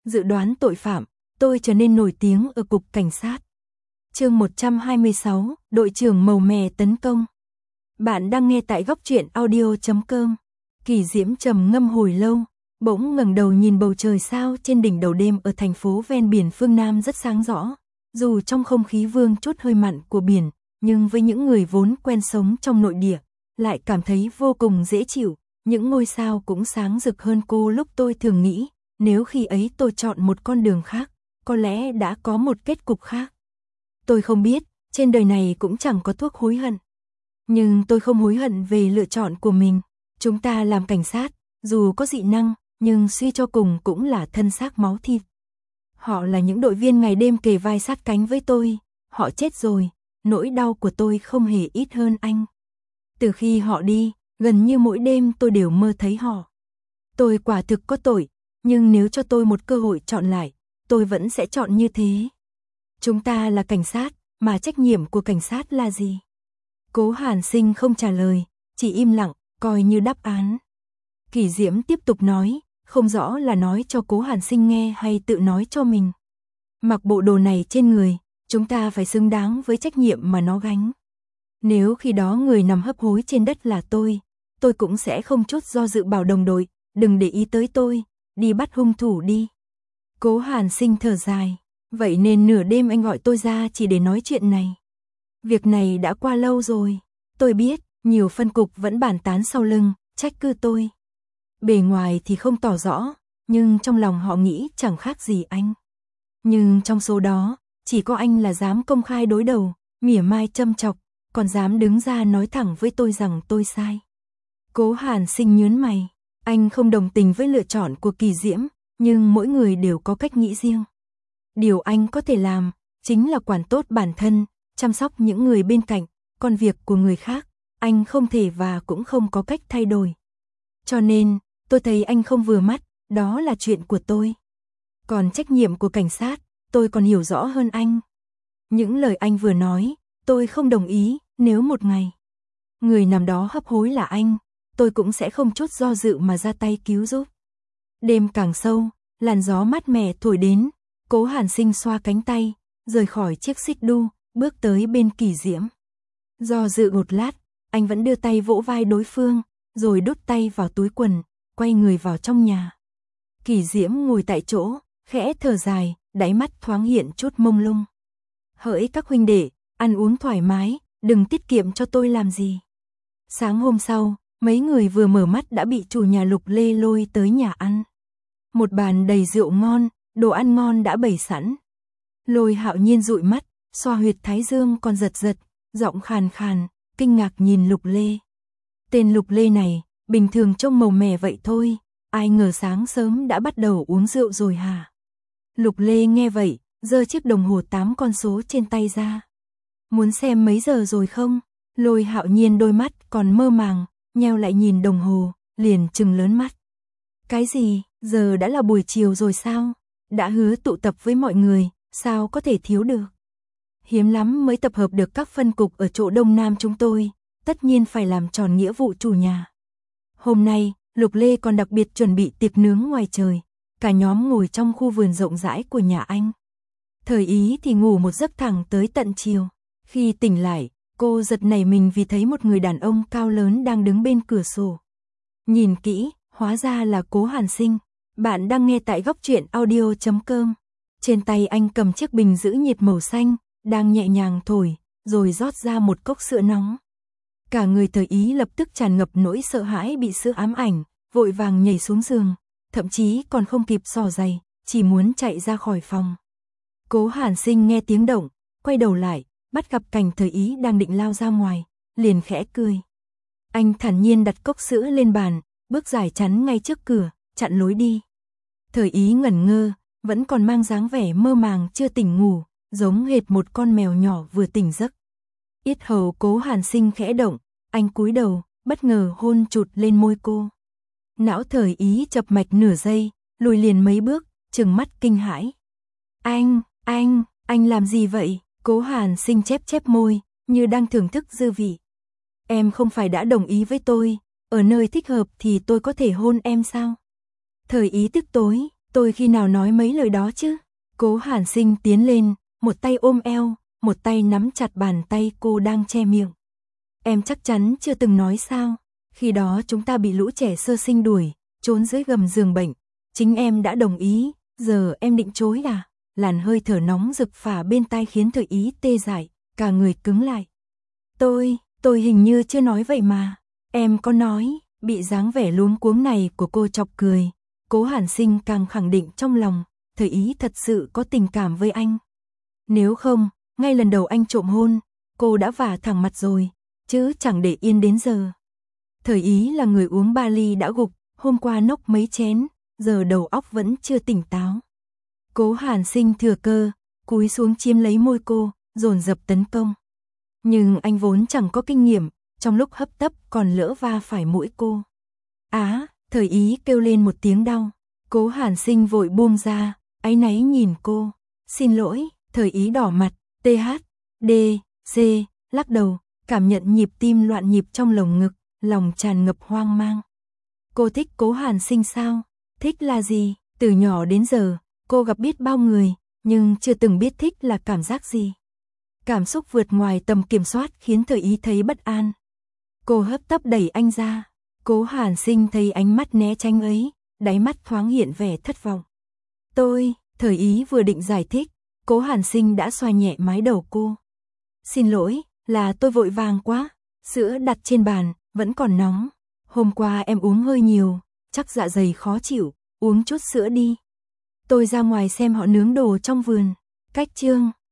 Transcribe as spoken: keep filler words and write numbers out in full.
dự đoán tội phạm, tôi trở nên nổi tiếng ở cục cảnh sát. Chương một trăm hai mươi sáu, đội trưởng màu mè tấn công. Bạn đang nghe tại góc truyện audio chấm com. Kỳ Diễm trầm ngâm hồi lâu, bỗng ngẩng đầu nhìn bầu trời sao trên đỉnh đầu đêm ở thành phố ven biển phương Nam rất sáng rõ, dù trong không khí vương chút hơi mặn của biển, nhưng với những người vốn quen sống trong nội địa, lại cảm thấy vô cùng dễ chịu, những ngôi sao cũng sáng rực hơn cô lúc tôi thường nghĩ, nếu khi ấy tôi chọn một con đường khác, có lẽ đã có một kết cục khác. Tôi không biết, trên đời này cũng chẳng có thuốc hối hận. Nhưng tôi không hối hận về lựa chọn của mình. Chúng ta làm cảnh sát, dù có dị năng, nhưng suy cho cùng cũng là thân xác máu thịt. Họ là những đội viên ngày đêm kề vai sát cánh với tôi. Họ chết rồi, nỗi đau của tôi không hề ít hơn anh. Từ khi họ đi, gần như mỗi đêm tôi đều mơ thấy họ. Tôi quả thực có tội, nhưng nếu cho tôi một cơ hội chọn lại, tôi vẫn sẽ chọn như thế. Chúng ta là cảnh sát, mà trách nhiệm của cảnh sát là gì? Cố Hàn Sinh không trả lời, chỉ im lặng, coi như đáp án. Kỳ Diễm tiếp tục nói, không rõ là nói cho Cố Hàn Sinh nghe hay tự nói cho mình. Mặc bộ đồ này trên người, chúng ta phải xứng đáng với trách nhiệm mà nó gánh. Nếu khi đó người nằm hấp hối trên đất là tôi, tôi cũng sẽ không chút do dự bảo đồng đội, đừng để ý tới tôi, đi bắt hung thủ đi. Cố Hàn Sinh thở dài, vậy nên nửa đêm anh gọi tôi ra chỉ để nói chuyện này. Việc này đã qua lâu rồi, tôi biết, nhiều phân cục vẫn bàn tán sau lưng, trách cứ tôi. Bề ngoài thì không tỏ rõ, nhưng trong lòng họ nghĩ chẳng khác gì anh. Nhưng trong số đó, chỉ có anh là dám công khai đối đầu, mỉa mai châm chọc, còn dám đứng ra nói thẳng với tôi rằng tôi sai. Cố Hàn Sinh nhướng mày, anh không đồng tình với lựa chọn của Kỳ Diễm, nhưng mỗi người đều có cách nghĩ riêng. Điều anh có thể làm, chính là quản tốt bản thân, chăm sóc những người bên cạnh, còn việc của người khác, anh không thể và cũng không có cách thay đổi. Cho nên, tôi thấy anh không vừa mắt, đó là chuyện của tôi. Còn trách nhiệm của cảnh sát, tôi còn hiểu rõ hơn anh. Những lời anh vừa nói, tôi không đồng ý, nếu một ngày người nằm đó hấp hối là anh, tôi cũng sẽ không chút do dự mà ra tay cứu giúp. Đêm càng sâu, làn gió mát mẻ thổi đến, Cố Hàn Sinh xoa cánh tay, rời khỏi chiếc xích đu, bước tới bên Kỳ Diễm. Do dự một lát, anh vẫn đưa tay vỗ vai đối phương, rồi đút tay vào túi quần, quay người vào trong nhà. Kỳ Diễm ngồi tại chỗ, khẽ thở dài, đáy mắt thoáng hiện chút mông lung. Hỡi các huynh đệ, ăn uống thoải mái, đừng tiết kiệm cho tôi làm gì. Sáng hôm sau, mấy người vừa mở mắt đã bị chủ nhà Lục Lê lôi tới nhà ăn. Một bàn đầy rượu ngon, đồ ăn ngon đã bày sẵn. Lôi Hạo Nhiên dụi mắt, xoa huyệt thái dương còn giật giật, giọng khàn khàn, kinh ngạc nhìn Lục Lê. Tên Lục Lê này, bình thường trông màu mè vậy thôi, ai ngờ sáng sớm đã bắt đầu uống rượu rồi hả? Lục Lê nghe vậy, giơ chiếc đồng hồ tám con số trên tay ra. Muốn xem mấy giờ rồi không? Lôi Hạo Nhiên đôi mắt còn mơ màng, nheo lại nhìn đồng hồ, liền trừng lớn mắt. Cái gì, giờ đã là buổi chiều rồi sao? Đã hứa tụ tập với mọi người, sao có thể thiếu được? Hiếm lắm mới tập hợp được các phân cục ở chỗ Đông Nam chúng tôi, tất nhiên phải làm tròn nghĩa vụ chủ nhà. Hôm nay, Lục Lê còn đặc biệt chuẩn bị tiệc nướng ngoài trời, cả nhóm ngồi trong khu vườn rộng rãi của nhà anh. Thời Ý thì ngủ một giấc thẳng tới tận chiều. Khi tỉnh lại, cô giật nảy mình vì thấy một người đàn ông cao lớn đang đứng bên cửa sổ. Nhìn kỹ, hóa ra là Cố Hàn Sinh. Bạn đang nghe tại góc truyện audio chấm com. Trên tay anh cầm chiếc bình giữ nhiệt màu xanh, đang nhẹ nhàng thổi, rồi rót ra một cốc sữa nóng. Cả người Thời Ý lập tức tràn ngập nỗi sợ hãi bị sữa ám ảnh, vội vàng nhảy xuống giường, thậm chí còn không kịp xỏ giày, chỉ muốn chạy ra khỏi phòng. Cố Hàn Sinh nghe tiếng động, quay đầu lại, bắt gặp cảnh Thời Ý đang định lao ra ngoài, liền khẽ cười. Anh thản nhiên đặt cốc sữa lên bàn, bước dài chắn ngay trước cửa, chặn lối đi. Thời Ý ngẩn ngơ, vẫn còn mang dáng vẻ mơ màng chưa tỉnh ngủ, giống hệt một con mèo nhỏ vừa tỉnh giấc. Yết hầu Cố Hàn Sinh khẽ động, anh cúi đầu, bất ngờ hôn chụt lên môi cô. Não Thời Ý chập mạch nửa giây, lùi liền mấy bước, trừng mắt kinh hãi. Anh, anh, anh làm gì vậy? Cố Hàn Sinh chép chép môi, như đang thưởng thức dư vị. Em không phải đã đồng ý với tôi, ở nơi thích hợp thì tôi có thể hôn em sao? Thời Ý tức tối, Tôi khi nào nói mấy lời đó chứ? Cố Hàn Sinh tiến lên, một tay ôm eo, một tay nắm chặt bàn tay cô đang che miệng. Em chắc chắn chưa từng nói sao? Khi đó chúng ta bị lũ trẻ sơ sinh đuổi, trốn dưới gầm giường bệnh. Chính em đã đồng ý, giờ em định chối à? Làn hơi thở nóng rực phả bên tai khiến Thời Ý tê dại, cả người cứng lại. Tôi, tôi hình như chưa nói vậy mà. Em có nói, bị dáng vẻ luống cuống này của cô chọc cười. Cố Hàn Sinh càng khẳng định trong lòng, Thời Ý thật sự có tình cảm với anh. Nếu không, ngay lần đầu anh trộm hôn, cô đã vả thẳng mặt rồi, chứ chẳng để yên đến giờ. Thời Ý là người uống ba ly đã gục, hôm qua nốc mấy chén, giờ đầu óc vẫn chưa tỉnh táo. Cố Hàn Sinh thừa cơ, cúi xuống chiếm lấy môi cô, dồn dập tấn công. Nhưng anh vốn chẳng có kinh nghiệm, trong lúc hấp tấp còn lỡ va phải mũi cô. Á, Thời Ý kêu lên một tiếng đau. Cố Hàn Sinh vội buông ra, áy náy nhìn cô. Xin lỗi, Thời Ý đỏ mặt, tê hát, đê, xê, lắc đầu, cảm nhận nhịp tim loạn nhịp trong lồng ngực, lòng tràn ngập hoang mang. Cô thích Cố Hàn Sinh sao? Thích là gì? Từ nhỏ đến giờ, cô gặp biết bao người, nhưng chưa từng biết thích là cảm giác gì. Cảm xúc vượt ngoài tầm kiểm soát khiến Thời Ý thấy bất an. Cô hấp tấp đẩy anh ra. Cố Hàn Sinh thấy ánh mắt né tránh ấy, đáy mắt thoáng hiện vẻ thất vọng. Tôi, Thời Ý vừa định giải thích, Cố Hàn Sinh đã xoa nhẹ mái đầu cô. Xin lỗi, là tôi vội vàng quá. Sữa đặt trên bàn, vẫn còn nóng. Hôm qua em uống hơi nhiều, chắc dạ dày khó chịu, uống chút sữa đi. Tôi ra ngoài xem họ nướng đồ trong vườn. Cách chương